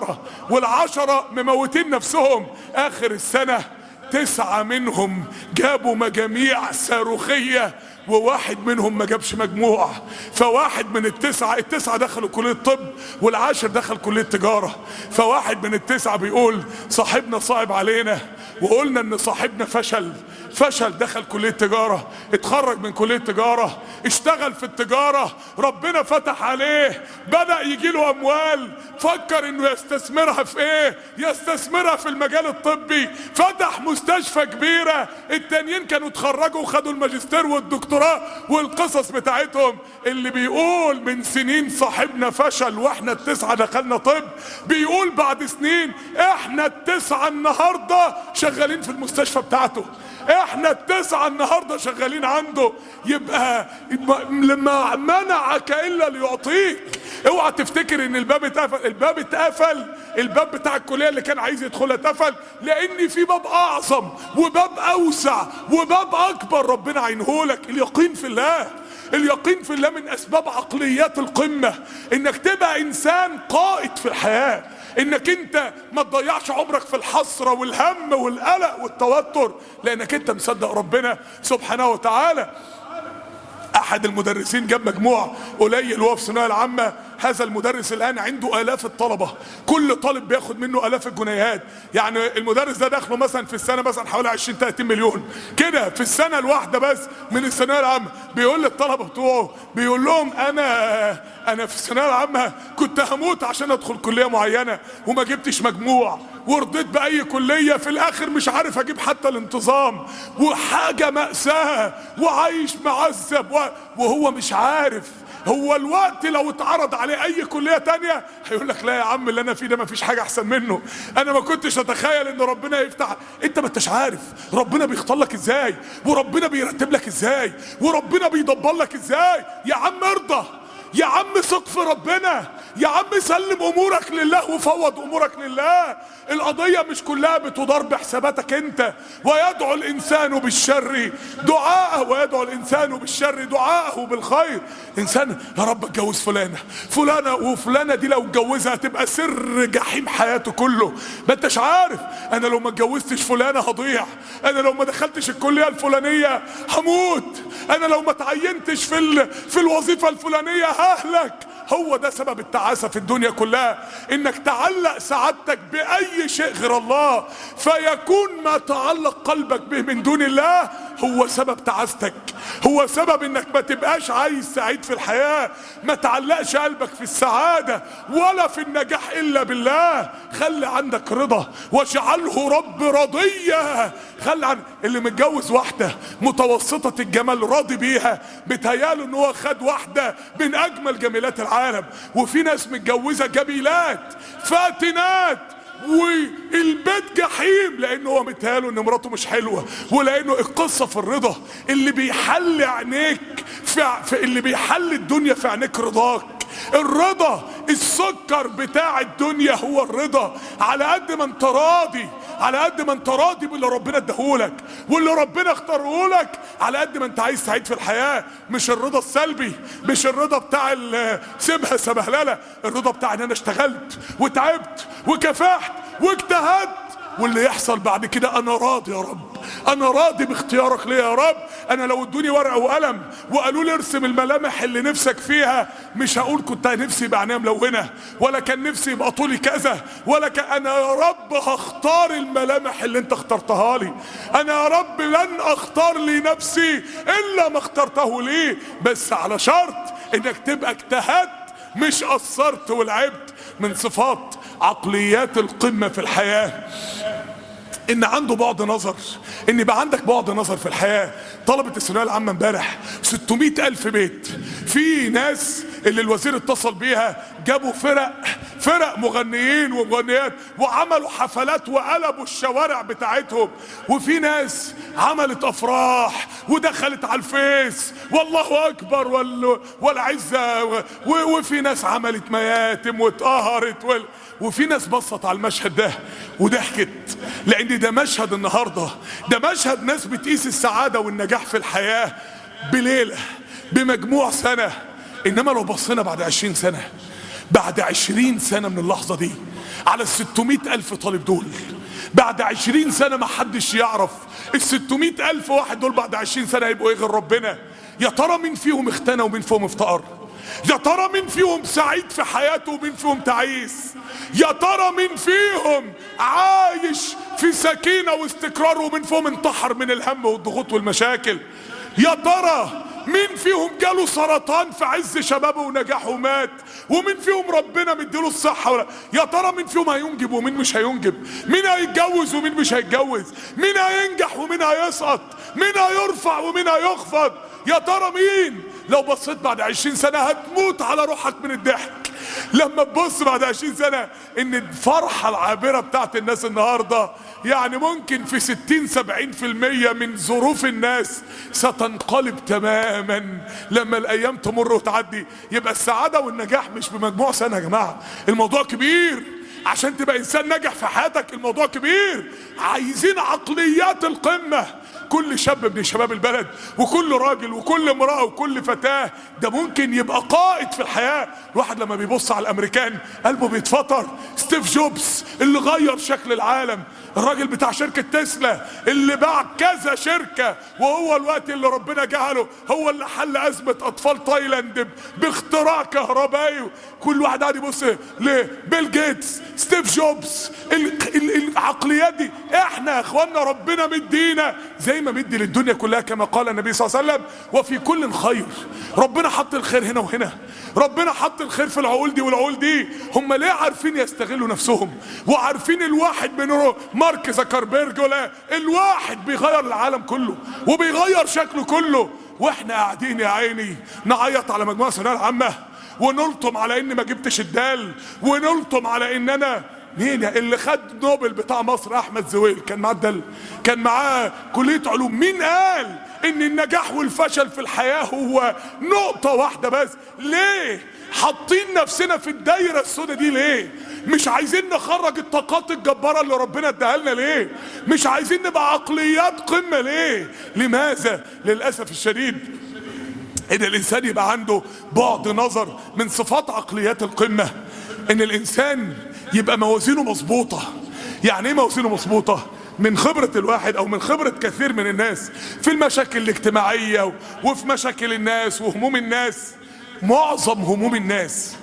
ال10 مموتين نفسهم. اخر السنة 9 منهم جابوا مجاميع صاروخية، وواحد منهم ما جابش مجموع. فواحد من التسعة دخلوا كلية طب، والعاشر دخل كلية تجارة. فواحد من التسعة بيقول صاحبنا صعب علينا، وقلنا ان صاحبنا فشل، دخل كلية تجارة، اتخرج من كلية تجارة، اشتغل في التجارة، ربنا فتح عليه، بدأ يجيله اموال، فكر انه يستثمرها في ايه؟ يستثمرها في المجال الطبي، فتح مستشفى كبيرة. التانيين كانوا اتخرجوا وخدوا الماجستير والدكتوراه والقصص بتاعتهم. اللي بيقول من سنين صاحبنا فشل واحنا ال9 دخلنا طب، بيقول بعد سنين احنا ال9 النهاردة شغالين في المستشفى بتاعته، احنا ال9 النهاردة شغالين عنده. يبقى لما منعك الا ليعطيك. اوعى تفتكر ان الباب اتقفل، الباب بتاع الكلية اللي كان عايز يدخلها اتقفل، لان في باب اعظم وباب اوسع وباب اكبر ربنا عينهولك. اليقين في الله، اليقين في الله من اسباب عقليات القمة، انك تبقى انسان قائد في الحياة، انك انت ما تضيعش عمرك في الحسرة والهم والقلق والتوتر، لانك انت مصدق ربنا سبحانه وتعالى. احد المدرسين جاب مجموع قليل وهو في الثانويه العامه. هذا المدرس الان عنده الاف الطلبه، كل طالب بياخد منه الاف الجنيهات. يعني المدرس ده دخله مثلا في السنه مثلا حوالي 20-30 مليون كده في السنه الواحده بس من الثانويه العامه. بيقول للطلبه بتوعه، بيقول لهم انا في الثانويه العامه كنت هموت عشان ادخل كليه معينه وما جبتش مجموع، ورضيت باي كليه، في الاخر مش عارف اجيب حتى الانتظام، وحاجه مأساة، وعايش معذب وهو مش عارف. هو الوقت لو اتعرض عليه اي كلية تانية هيقول لك لا يا عم، اللي انا فيه ده مفيش حاجة احسن منه، انا ما كنتش اتخيل ان ربنا يفتح. انت ما انتش عارف ربنا بيختار لك ازاي، وربنا بيرتب لك ازاي، وربنا بيدبر لك ازاي. يا عم ارضى، يا عم ثق في ربنا، يا عم سلم امورك لله وفوض امورك لله. القضية مش كلها بتدار بحساباتك انت. ويدعو الانسان بالشر دعاءه بالخير. انسان يا رب اتجوز فلانة وفلانة دي لو اتجوزها هتبقى سر جحيم حياته كله. ما انتش عارف، انا لو ما اتجوزتش فلانة هضيع، انا لو ما دخلتش الكلية الفلانية هموت، انا لو ما تعينتش في الوظيفة الفلانية ههلك. هو ده سبب التعاسة في الدنيا كلها، انك تعلق سعادتك باي شيء غير الله، فيكون ما تعلق قلبك به من دون الله هو سبب تعاستك، هو سبب انك ما تبقاش عايز سعيد في الحياة. ما تعلقش قلبك في السعادة ولا في النجاح الا بالله. خلي عندك رضا، واجعله رب رضية. خلي عن اللي متجوز واحدة متوسطة الجمال راضي بيها، بتهياله ان هو خد واحدة من اجمل جميلات العالم. وفي ناس متجوزة جميلات فاتنات والبيت جحيم، لانه هو متهياله ان مراته مش حلوة. ولانه القصة في الرضا، اللي بيحل عينيك اللي بيحل الدنيا في عينيك رضاك، الرضا السكر بتاع الدنيا هو الرضا. على قد ما انت راضي، على قد ما انت راضي باللي ربنا اداهولك واللي ربنا اختارهولك، على قد ما انت عايز سعيد في الحياة. مش الرضا السلبي، مش الرضا بتاع سيبها سبهلله، الرضا بتاع ان انا اشتغلت وتعبت وكافحت واجتهدت، واللي يحصل بعد كده انا راضي يا رب، انا راضي باختيارك ليا يا رب. انا لو ادوني ورقه وقلم وقالوا لي ارسم الملامح اللي نفسك فيها، مش هقول كنت نفسي يبقى عينيا ملونه، ولا كان نفسي يبقى طولي كذا، ولا انا يا رب هختار الملامح اللي انت اخترتها لي. انا يا رب لن اختار لي نفسي الا ما اخترته لي، بس على شرط انك تبقى اجتهدت مش قصرت ولعبت. من صفات عقليات القمة في الحياة ان عنده بعد نظر، ان يبقى عندك بعد نظر في الحياة. طلبة الثانوية العامة امبارح 600,000 بيت، في ناس اللي الوزير اتصل بيها جابوا فرق مغنيين ومغنيات وعملوا حفلات وقلبوا الشوارع بتاعتهم، وفي ناس عملت افراح ودخلت على الفيس والله اكبر والعزة، وفي ناس عملت مياتم واتقهرت، وفي ناس بصت على المشهد ده وضحكت، لان ده مشهد النهارده، ده مشهد ناس بتقيس السعادة والنجاح في الحياة بليلة بمجموع سنة. انما لو بصينا بعد 20 سنة، بعد 20 سنة من اللحظة دي على 600,000 طالب دول، بعد 20 سنة ما حدش يعرف 600,000 واحد دول بعد 20 سنة هيبقوا ايه غير ربنا. يا ترى مين فيهم اختنى ومين فيهم افتقر؟ يا ترى مين فيهم سعيد في حياته ومين فيهم تعيس؟ يا ترى مين فيهم عايش في سكينة واستقرار ومين فيهم انتحر من الهم والضغوط والمشاكل؟ يا ترى مين فيهم جاله سرطان في عز شبابه ونجاحه ومات، ومين فيهم ربنا مديله الصحة يا ترى مين فيهم هينجب ومين مش هينجب، مين هيتجوز ومين مش هيتجوز، مين هينجح ومين هيسقط، مين هيرفع ومين هيخفض؟ يا ترى مين؟ لو بصيت بعد 20 سنة هتموت على روحك من الضحك لما تبص بعد 20 سنة ان الفرحة العابرة بتاعت الناس النهاردة يعني ممكن في 60-70% من ظروف الناس ستنقلب تماما لما الايام تمر وتعدي. يبقى السعادة والنجاح مش بمجموع سنة يا جماعة، الموضوع كبير. عشان تبقى انسان ناجح في حياتك الموضوع كبير، عايزين عقليات القمة. كل شاب من شباب البلد وكل راجل وكل امرأة وكل فتاة ده ممكن يبقى قائد في الحياة. الواحد لما بيبص على الامريكان قلبه بيتفطر. ستيف جوبز اللي غير شكل العالم، الراجل بتاع شركة تسلا اللي باع كذا شركة، وهو الوقت اللي ربنا جعله هو اللي حل ازمة اطفال تايلاند باختراع كهربائي. كل واحد قاعد يبص لبيل جيتس، ستيف جوبز. العقليات دي احنا يا اخوانا ربنا مدينا زي ما مدي للدنيا كلها، كما قال النبي صلى الله عليه وسلم وفي كل خير. ربنا حط الخير هنا وهنا، ربنا حط الخير في العقول دي والعقول دي. هم ليه عارفين يستغلوا نفسهم وعارفين الواحد منهم مارك زكربيرج ولا الواحد بيغير العالم كله وبيغير شكله كله، واحنا قاعدين يا عيني نعيط على مجموعة الثانوية العامة ونلطم على ان ما جبتش الدال، ونلطم على ان انا مين اللي خد نوبل بتاع مصر احمد زويل كان معاه الدل، كان معاه كلية علوم. مين قال ان النجاح والفشل في الحياة هو نقطة واحدة بس؟ ليه حاطين نفسنا في الدايرة السوداء دي؟ ليه مش عايزين نخرج الطاقات الجبارة اللي ربنا اداها لنا؟ ليه مش عايزين نبقى عقليات قمة؟ ليه؟ لماذا؟ للأسف الشديد ان الانسان يبقى عنده بعد نظر. من صفات عقليات القمة ان الانسان يبقى موازينه مظبوطة. يعني ايه موازينه مظبوطة؟ من خبرة الواحد او من خبرة كثير من الناس في المشاكل الاجتماعية وفي مشاكل الناس وهموم الناس، معظم هموم الناس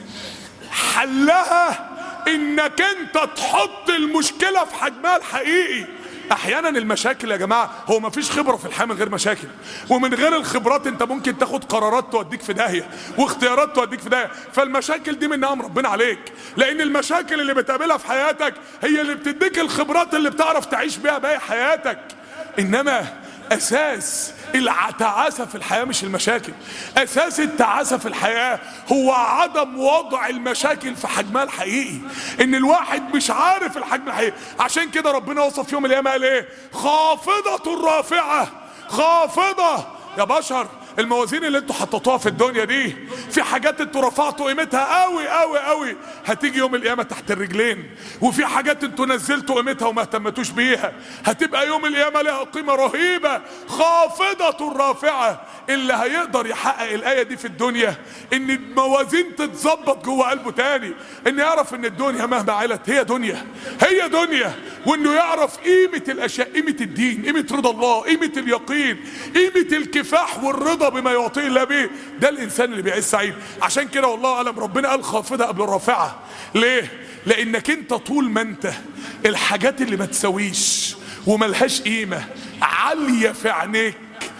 حلها انك انت تحط المشكلة في حجمها الحقيقي. احيانا المشاكل يا جماعة هو ما فيش خبرة في الحياة من غير مشاكل، ومن غير الخبرات انت ممكن تاخد قرارات توديك في داهية واختيارات توديك في داهية. فالمشاكل دي من نعم ربنا عليك، لان المشاكل اللي بتقابلها في حياتك هي اللي بتديك الخبرات اللي بتعرف تعيش بيها باقي حياتك. انما اساس التعاسة في الحياة مش المشاكل، اساس التعاسة في الحياة هو عدم وضع المشاكل في حجمها الحقيقي، ان الواحد مش عارف الحجم الحقيقي. عشان كده ربنا وصف يوم القيامة قال ايه؟ خافضة رافعة. خافضة يا بشر، الموازين اللي انتوا حطيتوها في الدنيا دي في حاجات انتوا رفعتوا قيمتها قوي قوي قوي هتيجي يوم القيامة تحت الرجلين، وفي حاجات انتوا نزلتوا قيمتها وما اهتمتوش بيها هتبقى يوم القيامة لها قيمة رهيبة خافضة رافعة. اللي هيقدر يحقق الآية دي في الدنيا ان الموازين تتظبط جوه قلبه تاني، ان يعرف ان الدنيا مهما علت هي دنيا، هي دنيا، وانه يعرف قيمة الاشياء، قيمة الدين، قيمة رضا الله، قيمة اليقين، قيمة الكفاح والرضا بما يعطيه الله به. ده الانسان اللي بيعيش سعيد. عشان كده والله اعلم ربنا قال خافضة قبل الرافعة. ليه؟ لانك انت طول ما انت الحاجات اللي ما تسويش وملهاش قيمة عالية في عينيك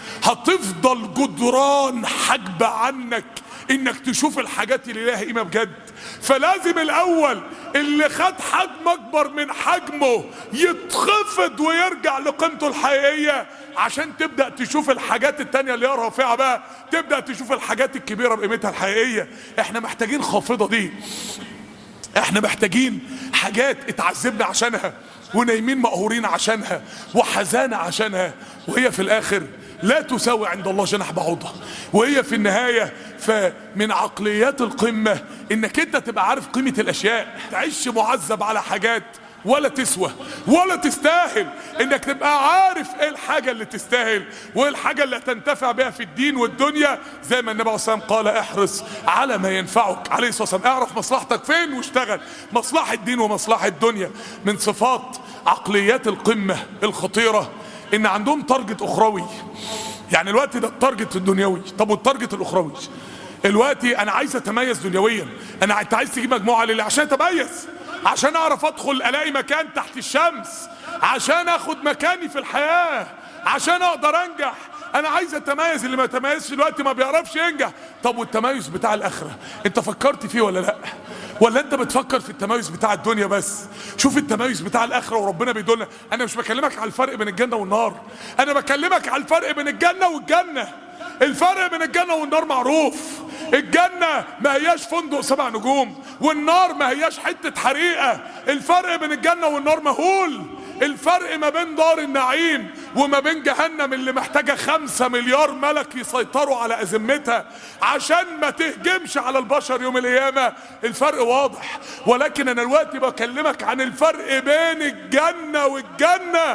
هتفضل جدران حجب عنك انك تشوف الحاجات اللي لها قيمة بجد. فلازم الاول اللي خد حجم اكبر من حجمه يتخفض ويرجع لقيمته الحقيقية عشان تبدأ تشوف الحاجات التانية اللي هي رافعة بقى، تبدأ تشوف الحاجات الكبيرة بقيمتها الحقيقية. احنا محتاجين خافضة دي، احنا محتاجين حاجات اتعذبنا عشانها ونايمين مقهورين عشانها وحزانة عشانها، وهي في الاخر لا تساوي عند الله جناح بعوضة. وهي في النهاية فمن عقليات القمة انك انت تبقى عارف قيمة الاشياء، تعيش معذب على حاجات ولا تسوى ولا تستاهل، انك تبقى عارف ايه الحاجة اللي تستاهل وايه الحاجة اللي هتنتفع بها في الدين والدنيا. زي ما النبي عليه الصلاة والسلام قال احرص على ما ينفعك عليه الصلاة والسلام، اعرف مصلحتك فين واشتغل مصلحة الدين ومصلحة الدنيا. من صفات عقليات القمة الخطيرة ان عندهم تارجت اخروي. يعني الوقت ده التارجت الدنيوي، طب والتارجت الاخروي؟ الوقت انا عايز اتميز دنيويا، انت عايز تجيب مجموعة ليه؟ عشان اتميز، عشان اعرف ادخل الاقي مكان تحت الشمس، عشان اخد مكاني في الحياة، عشان اقدر انجح. انا عايز اتميز، اللي ما يتميزش دلوقتي ما بيعرفش ينجح. طب والتميز بتاع الاخرة انت فكرت فيه ولا لا؟ ولا انت بتفكر في التميز بتاع الدنيا بس؟ شوف التميز بتاع الاخرة وربنا بيدلنا. انا مش بكلمك على الفرق بين الجنة والنار، انا بكلمك على الفرق بين الجنة والجنة. الفرق بين الجنة والنار معروف، الجنة ما هياش فندق 7 نجوم والنار ما هياش حتة حريقة. الفرق بين الجنة والنار مهول. الفرق ما بين دار النعيم وما بين جهنم اللي محتاجة 5 مليار ملك يسيطروا على أزمتها عشان ما تهجمش على البشر يوم القيامة. الفرق واضح. ولكن أنا دلوقتي بكلمك عن الفرق بين الجنة والجنة.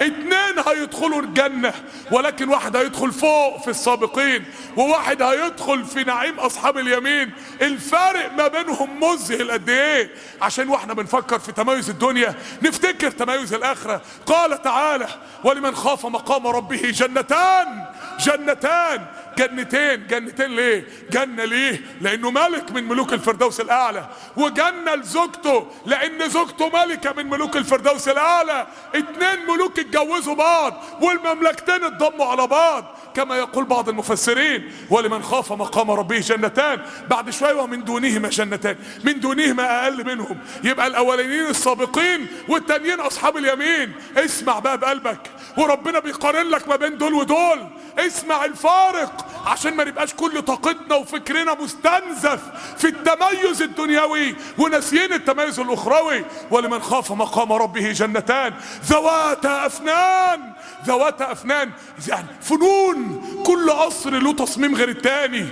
2 هيدخلوا الجنة، ولكن واحد هيدخل فوق في السابقين وواحد هيدخل في نعيم أصحاب اليمين. الفرق ما بينهم مذهل قد ايه. عشان واحنا بنفكر في تميز الدنيا نفتكر تميز الآخرة. قال تعالى ولمن خاف مقام ربه جنتان. جنتان، جنتين. جنتين ليه؟ جنة ليه؟ لأنه ملك من ملوك الفردوس الأعلى، وجنة لزوجته لأن زوجته ملكة من ملوك الفردوس الأعلى. 2 ملوك اتجوزوا بعض والمملكتين اتضموا على بعض كما يقول بعض المفسرين. ولمن خاف مقام ربه جنتان، بعد شوية ومن دونهما جنتان، من دونهما أقل منهم. يبقى الأولين السابقين والتانيين أصحاب اليمين. اسمع بقى بقلبك، وربنا بيقارن لك ما بين دول ودول. اسمع الفارق عشان ما نبقاش كل طاقتنا وفكرنا مستنزف في التميز الدنيوي وناسيين التميز الاخروي. ولمن خاف مقام ربه جنتان ذواتا افنان. ذواتا افنان يعني فنون، كل قصر له تصميم غير التاني،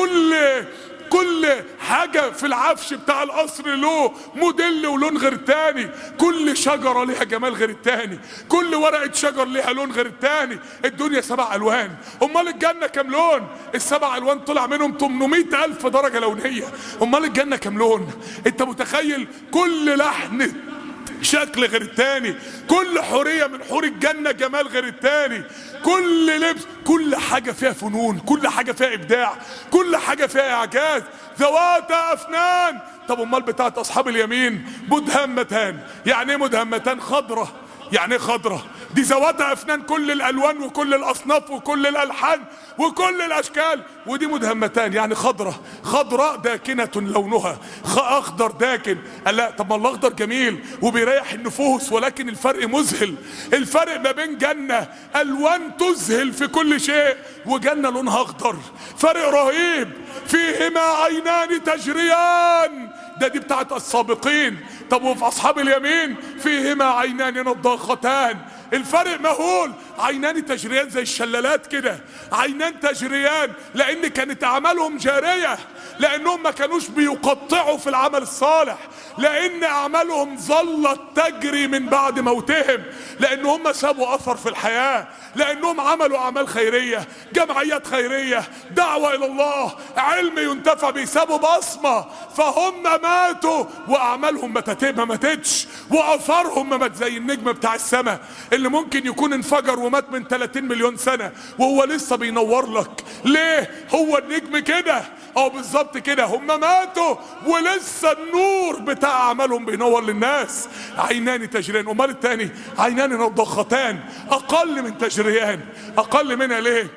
كل حاجة في العفش بتاع القصر له موديل ولون غير التاني، كل شجرة لها جمال غير التاني، كل ورقة شجر لها لون غير التاني. الدنيا 7 ألوان، امال الجنة كام لون؟ ال7 ألوان طلع منهم 800,000 درجة لونية. امال الجنة كام لون؟ انت متخيل؟ كل لحن شكل غير التاني، كل حورية من حور الجنة جمال غير التاني، كل لبس، كل حاجة فيها فنون، كل حاجة فيها إبداع، كل حاجة فيها إعجاز. ذواتا أفنان. طب امال بتاعت أصحاب اليمين مدهمتان. يعني ايه مدهمتان؟ خضرة. يعني ايه خضرة؟ دي ذواتا أفنان، كل الألوان وكل الأصناف وكل الألحان وكل الأشكال. ودي مدهمتان يعني خضرة. خضراء داكنة لونها، أخضر داكن. قال لا، طب ما الأخضر جميل وبيريح النفوس، ولكن الفرق مذهل. الفرق ما بين جنة ألوان تذهل في كل شيء وجنة لونها أخضر، فرق رهيب. فيهما عينان تجريان، دي بتاعت السابقين. طب وفي أصحاب اليمين فيهما عينان نضاختان. الفرق مهول. عينان تجريان زي الشلالات كده، عينان تجريان لان كانت اعمالهم جارية، لانهم ما كانوش بيقطعوا في العمل الصالح، لان اعمالهم ظلت تجري من بعد موتهم، لان هم سابوا اثر في الحياة، لانهم عملوا اعمال خيرية، جمعيات خيرية، دعوة الى الله، علم ينتفع بيه، سابوا بصمة، فهم ماتوا واعمالهم ما ماتتش، واثرهم ما مات، زي النجم بتاع السماء اللي ممكن يكون انفجر ومات من 30 مليون سنة وهو لسه بينور لك. ليه؟ هو النجم كده، او بالظبط كده، هم ماتوا ولسه النور بتاع اعمالهم بينور للناس. عينان تجريان. امال التاني عينان نضختان، اقل من تجريان. اقل منها ليه؟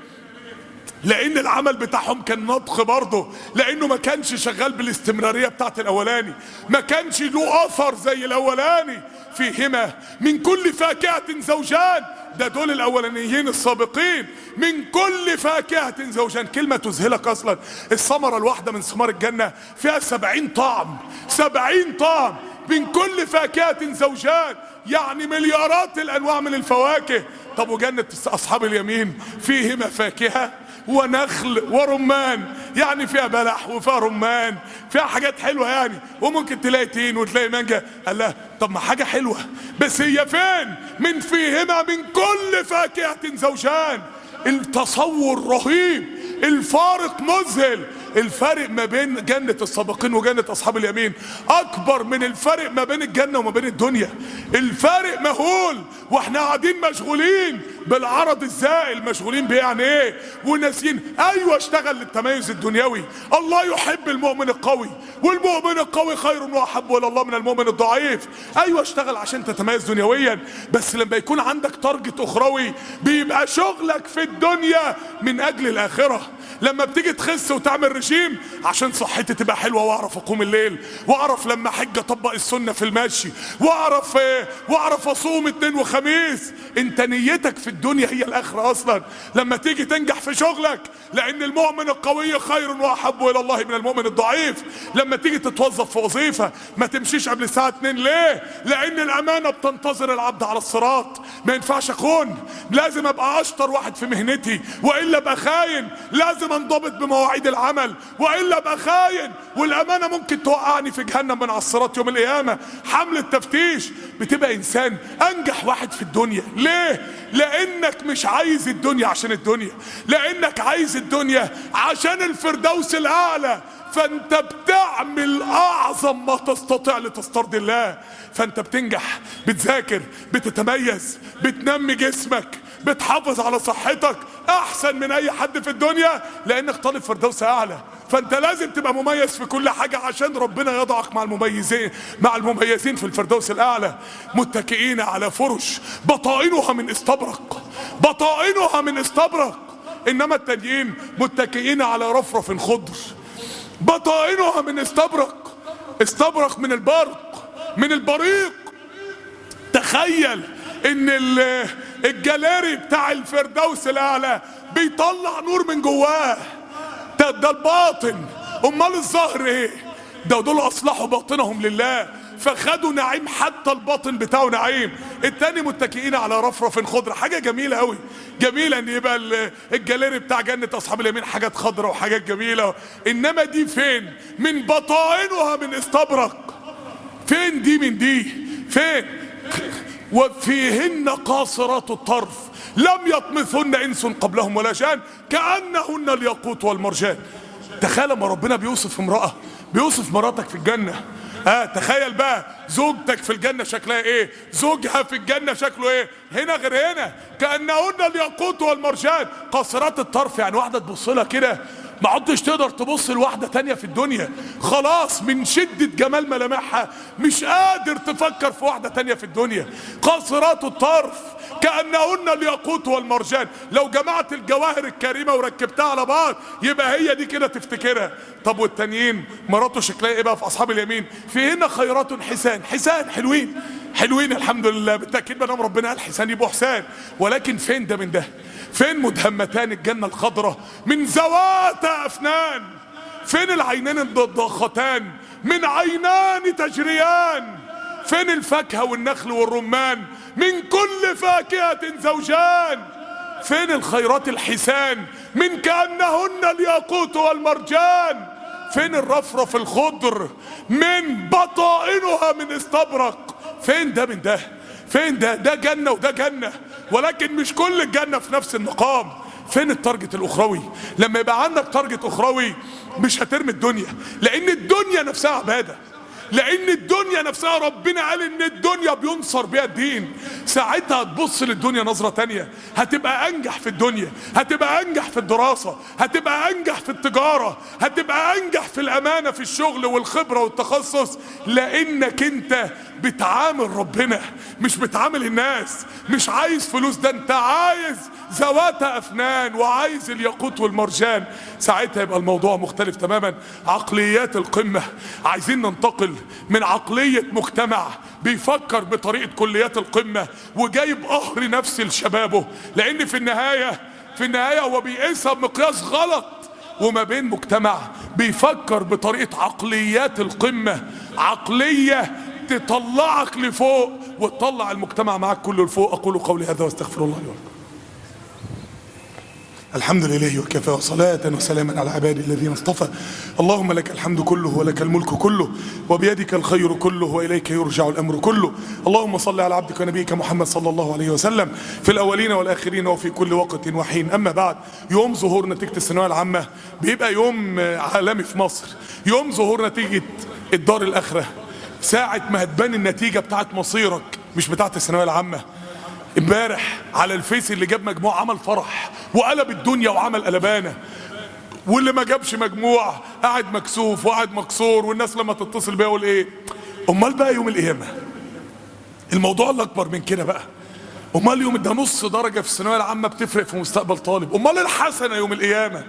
لان العمل بتاعهم كان نضخ برضه، لانه ما كانش شغال بالاستمرارية بتاعت الاولاني، ما كانش له اثر زي الاولاني. فيهما من كل فاكهة زوجان، ده دول الاولانيين السابقين. من كل فاكهة زوجان، كلمة تذهلك اصلا. الثمرة الواحدة من ثمار الجنة فيها 70 طعم، 70 طعم. من كل فاكهة زوجان، يعني مليارات الانواع من الفواكه. طب وجنة اصحاب اليمين فيهما فاكهة ونخل ورمان، يعني فيها بلح وفيها رمان، فيها حاجات حلوة يعني، وممكن تلاقي تين وتلاقي مانجا. قال لا، طب ما حاجة حلوة، بس هي فين؟ من فيهما من كل فاكهة زوجان. التصور رهيب، الفارق مذهل. الفارق ما بين جنة السابقين وجنة اصحاب اليمين اكبر من الفارق ما بين الجنة وما بين الدنيا. الفارق مهول، واحنا قاعدين مشغولين بالعرض الزائل، مشغولين بيه يعني ايه، وناسيين. ايوه اشتغل للتميز الدنيوي، الله يحب المؤمن القوي، والمؤمن القوي خير واحب الى الله من المؤمن الضعيف. ايوه اشتغل عشان تتميز دنيويا، بس لما يكون عندك تارجت اخروي بيبقى شغلك في الدنيا من اجل الاخرة. لما بتيجي تخس وتعمل رجيم عشان صحتي تبقى حلوة، واعرف اقوم الليل، واعرف لما حج اطبق السنة في المشي، واعرف اصوم اثنين وخميس. انت نيتك في الدنيا هي الاخرة اصلا. لما تيجي تنجح في شغلك، لان المؤمن القوي خير واحب الى الله من المؤمن الضعيف. لما تيجي تتوظف في وظيفة ما تمشيش قبل الساعة 2. ليه؟ لان الامانة بتنتظر العبد على الصراط. ما ينفعش اخون، لازم ابقى اشطر واحد في مهنتي، والا ابقى خاين. لازم انضبط بمواعيد العمل، والا ابقى خاين، والامانة ممكن توقعني في جهنم من على الصراط يوم القيامة. حمل التفتيش بتبقى انسان انجح واحد في الدنيا. ليه؟ لانك مش عايز الدنيا عشان الدنيا، لانك عايز الدنيا عشان الفردوس الاعلى. فانت بتعمل اعظم ما تستطيع لتسترضي الله. فانت بتنجح، بتذاكر، بتتميز، بتنمي جسمك، بتحافظ على صحتك احسن من اي حد في الدنيا، لانك طالب فردوس اعلى. فانت لازم تبقى مميز في كل حاجة عشان ربنا يضعك مع المميزين في الفردوس الاعلى. متكئين على فرش بطائنها من استبرق، بطائنها من استبرق. انما التانيين متكئين على رفرف خضر، بطائنها من استبرق. استبرق من البرق، من البريق. تخيل ان الجاليري بتاع الفردوس الاعلى بيطلع نور من جواه. ده الباطن. امال الظاهر ايه؟ ده دول اصلحوا باطنهم لله فخدوا نعيم، حتى الباطن بتاعه نعيم. التاني متكئين على رفرف خضر. حاجة جميلة قوي، جميلة ان يبقى الجاليري بتاع جنة اصحاب اليمين حاجات خضرة وحاجات جميلة. انما دي فين؟ من بطائنها من استبرق. فين دي من دي؟ فين؟ وفيهن قاصرات الطرف لم يطمثن انس قبلهم ولا جان كأنهن الياقوت والمرجان. تخيل ما ربنا بيوصف امرأة، بيوصف مراتك في الجنة. تخيل بقى زوجتك في الجنة شكلها ايه، زوجها في الجنة شكله ايه. هنا غير هنا. كأنهن الياقوت والمرجان قاصرات الطرف، يعني واحدة تبص لها كده ما عدتش تقدر تبص لواحدة تانية في الدنيا. خلاص من شدة جمال ملامحها مش قادر تفكر في واحدة تانية في الدنيا. قاصرات الطرف كأنهن الياقوت والمرجان. لو جمعت الجواهر الكريمة وركبتها على بعض يبقى هي دي كده تفتكرها. طب والتانيين مراته شكلها ايه بقى في اصحاب اليمين؟ فيهن خيرات حسان. حسان حلوين، حلوين الحمد لله. بالتأكيد بنام ربنا قال حسان يبقوا حسان، ولكن فين ده من ده؟ فين مدهمتان الجنة الخضراء من ذوات أفنان؟ فين العينان الضختان من عينان تجريان؟ فين الفاكهة والنخل والرمان من كل فاكهة زوجان. فين الخيرات الحسان من كأنهن الياقوت والمرجان. فين الرفرف الخضر من بطائنها من استبرق. فين ده من ده؟ فين ده؟ ده جنة وده جنة، ولكن مش كل الجنة في نفس المقام. فين التارجت الاخروي؟ لما يبقى عندك تارجت اخروي مش هترمي الدنيا، لان الدنيا نفسها عبادة، لان الدنيا نفسها ربنا قال ان الدنيا بينصر بيها الدين. ساعتها هتبص للدنيا نظرة تانية، هتبقى انجح في الدنيا، هتبقى انجح في الدراسة، هتبقى انجح في التجارة، هتبقى انجح في الامانة في الشغل والخبرة والتخصص، لانك انت بتعامل ربنا مش بتعامل الناس. مش عايز فلوس، ده انت عايز ذوات افنان وعايز الياقوت والمرجان. ساعتها يبقى الموضوع مختلف تماما. عقليات القمة. عايزين ننتقل من عقلية مجتمع بيفكر بطريقة كليات القمة وجايب قهر نفسي لشبابه، لان في النهاية هو بيقيسها بمقياس غلط، وما بين مجتمع بيفكر بطريقة عقليات القمة، عقلية تطلعك لفوق وتطلع المجتمع معك كله لفوق. اقول قولي هذا واستغفر الله لي ولكم. الحمد لله وكفى، وصلاة وسلاما على عبادي الذين اصطفى. اللهم لك الحمد كله ولك الملك كله وبيدك الخير كله وإليك يرجع الأمر كله. اللهم صل على عبدك ونبيك محمد صلى الله عليه وسلم في الأولين والآخرين وفي كل وقت وحين. أما بعد، يوم ظهور نتيجة الثانوية العامة بيبقى يوم عالمي في مصر. يوم ظهور نتيجة الدار الآخرة، ساعة ما هتبان النتيجة بتاعت مصيرك مش بتاعت الثانوية العامة. امبارح على الفيس اللي جاب مجموع عمل فرح وقلب الدنيا وعمل قلبانة، واللي ما جابش مجموع قاعد مكسوف وقاعد مكسور، والناس لما تتصل بيا يقول ايه؟ امال بقى يوم القيامة الموضوع اللي اكبر من كده بقى. امال يوم ده نص درجة في الثانوية العامة بتفرق في مستقبل طالب. امال الحسنة يوم القيامة.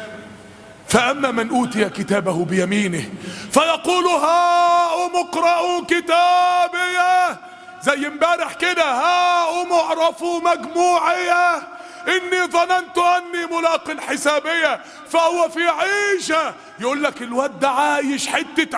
فأما من أوتي كتابه بيمينه فيقول هاؤم اقرءوا كتابيه، زي امبارح كده، هاؤم اعرفوا مجموعيه اني ظننت اني ملاق حسابيه. فهو في عيشه. يقول لك الواد ده عايش حته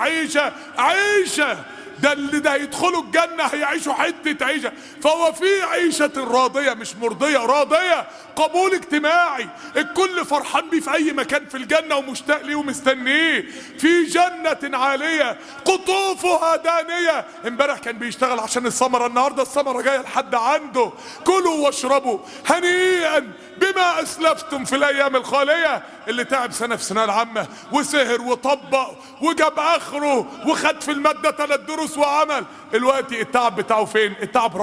عيشه، ده اللي ده يدخلوا الجنة هيعيشوا حتة عيشة. فهو في عيشة راضية، مش مرضية، راضية، قبول اجتماعي، الكل فرحان بيه في اي مكان في الجنة ومشتاق ليه ومستنيه. في جنة عالية قطوفها دانية. امبارح كان بيشتغل عشان الثمرة، النهاردة الثمرة جاية لحد عنده. كلوا واشربوا هنيئا بما اسلفتم في الايام الخالية. اللي تعب سنة في الثانوية العامة وسهر وطبق وجاب اخره وخد في المادة 3 دروس وعمل، الوقت التعب بتاعه فين؟ التعب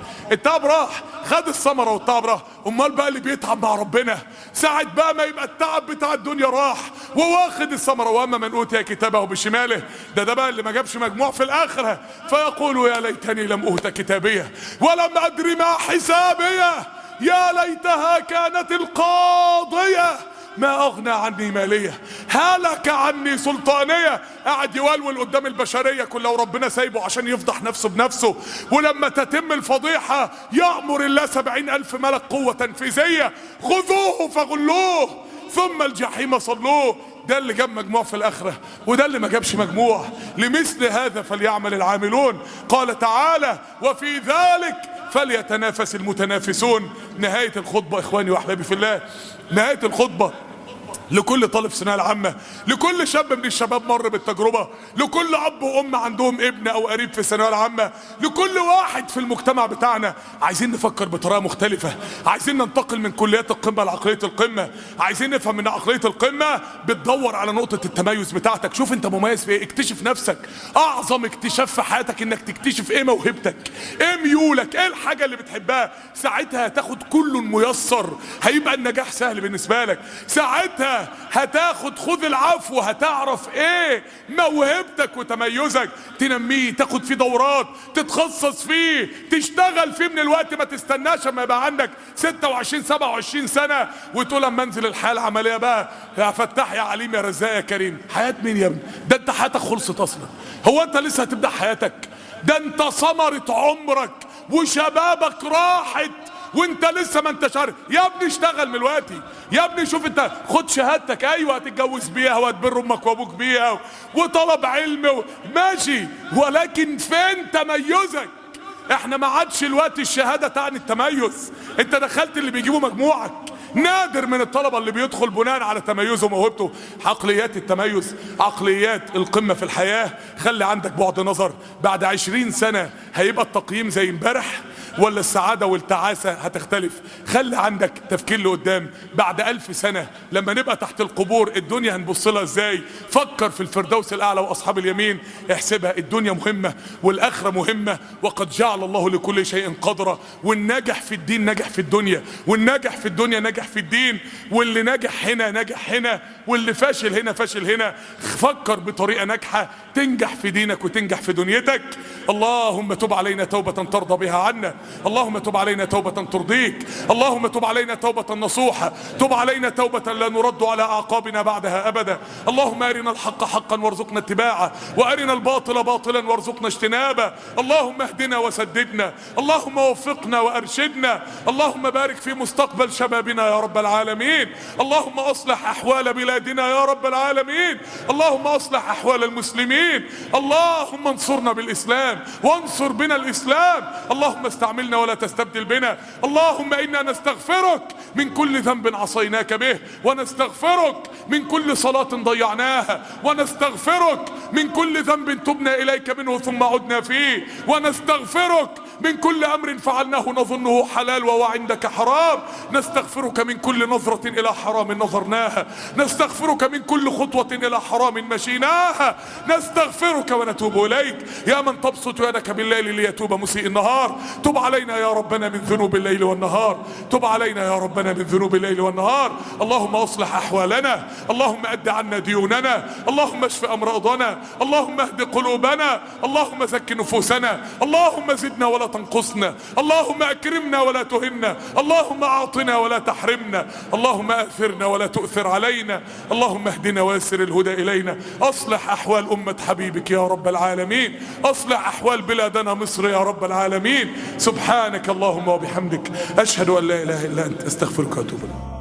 راح، خد الثمرة والتعب راح. امال بقى اللي بيتعب مع ربنا ساعة بقى ما يبقى التعب بتاع الدنيا راح وواخد الثمرة. واما من اوتي كتابه بشماله، ده بقى اللي ما جابش مجموع في الاخرة، فيقول يا ليتني لم اوت كتابيه ولم ادري ما حسابيه، يا ليتها كانت القاضية ما اغنى عني مالية، هلك عني سلطانية. قاعد يولول قدام البشرية كلها وربنا سايبه عشان يفضح نفسه بنفسه. ولما تتم الفضيحة يأمر الله 70,000 ملك قوة تنفيذية، خذوه فغلوه ثم الجحيم صلوه. ده اللي جاب مجموع في الآخرة وده اللي ما جابش مجموع. لمثل هذا فليعمل العاملون. قال تعالى وفي ذلك فليتنافس المتنافسون. نهاية الخطبة إخواني وأحبابي في الله، نهاية الخطبة لكل طالب في الثانوية العامة، لكل شاب من الشباب مر بالتجربة، لكل أب وأم عندهم ابن أو قريب في الثانوية العامة، لكل واحد في المجتمع بتاعنا. عايزين نفكر بطريقة مختلفة، عايزين ننتقل من كليات القمة لعقلية القمة. عايزين نفهم ان عقلية القمة بتدور على نقطة التميز بتاعتك. شوف انت مميز في ايه، اكتشف نفسك. اعظم اكتشاف في حياتك انك تكتشف ايه موهبتك، ايه ميولك، ايه الحاجة اللي بتحبها. ساعتها هتاخد كل ميسر، هيبقى النجاح سهل بالنسبة لك. ساعتها خذ العفو، هتعرف ايه موهبتك وتميزك، تنميه، تاخد فيه دورات، تتخصص فيه، تشتغل فيه من الوقت. ما تستناش اما يبقى عندك 26 27 سنة وتقول اما انزل الحياة العملية بقى يا فتاح يا عليم يا رزاق يا كريم. حياة مين يا ابني؟ ده انت حياتك خلصت اصلا. هو انت لسه هتبدأ حياتك؟ ده انت ثمرة عمرك وشبابك راحت وانت لسه ما انتش عارف. يا ابني اشتغل من الوقت، يا ابني شوف انت خد شهادتك، ايوه هتتجوز بيها وهتبر امك وابوك بيها وطلب علم ماشي، ولكن فين تميزك؟ احنا ما عادش الوقت الشهادة تعني التميز. انت دخلت اللي بيجيبوا مجموعك، نادر من الطلبة اللي بيدخل بناء على تميزه وموهبته. عقليات التميز، عقليات القمة في الحياة. خلي عندك بعد نظر، بعد 20 سنة هيبقى التقييم زي امبارح ولا السعادة والتعاسة هتختلف؟ خلي عندك تفكير لقدام، بعد 1000 سنة لما نبقى تحت القبور الدنيا هنبص لها ازاي؟ فكر في الفردوس الأعلى وأصحاب اليمين، احسبها. الدنيا مهمة والآخرة مهمة، وقد جعل الله لكل شيء قدرا. والناجح في الدين نجح في الدنيا، والناجح في الدنيا نجح في الدين، واللي نجح هنا نجح هنا، واللي فاشل هنا فاشل هنا. فكر بطريقة ناجحة تنجح في دينك وتنجح في دنيتك. اللهم تب علينا توبة ترضى بها عنا، اللهم تب علينا توبة ترضيك، اللهم تب علينا توبة نصوحة، تب علينا توبة لا نرد على أعقابنا بعدها أبدا. اللهم أرنا الحق حقا وارزقنا اتباعه، وأرنا الباطل باطلا وارزقنا اجتنابه. اللهم اهدنا وسددنا، اللهم وفقنا وأرشدنا، اللهم بارك في مستقبل شبابنا يا رب العالمين. اللهم أصلح أحوال بلادنا يا رب العالمين، اللهم أصلح أحوال المسلمين. اللهم انصرنا بالإسلام وانصر بنا الإسلام. اللهم استعملنا ولا تستبدل بنا. اللهم إنا نستغفرك من كل ذنب عصيناك به، ونستغفرك من كل صلاة ضيعناها، ونستغفرك من كل ذنب تبنا إليك منه ثم عدنا فيه، ونستغفرك من كل أمر فعلناه نظنه حلال وهو عندك حرام. نستغفرك من كل نظرة إلى حرام نظرناها، نستغفرك من كل خطوة إلى حرام مشيناها، نستغفرك ونتوب إليك. يا من تبسط يدك بالليل ليتوب مسيء النهار، تب علينا يا ربنا من ذنوب الليل والنهار، تب علينا يا ربنا من ذنوب الليل والنهار. اللهم اصلح أحوالنا، اللهم أد عنا ديوننا، اللهم اشف أمراضنا، اللهم اهد قلوبنا، اللهم زك نفوسنا، اللهم زدنا ولا تنقصنا، اللهم أكرمنا ولا تهنا، اللهم أعطنا ولا تحرمنا، اللهم أثرنا ولا تؤثر علينا، اللهم اهدنا ويسر الهدى إلينا. أصلح أحوال أمة حبيبك يا رب العالمين، أصلح أحوال بلادنا مصر يا رب العالمين. سبحانك اللهم وبحمدك، أشهد أن لا إله إلا أنت، أستغفرك وأتوب إليك.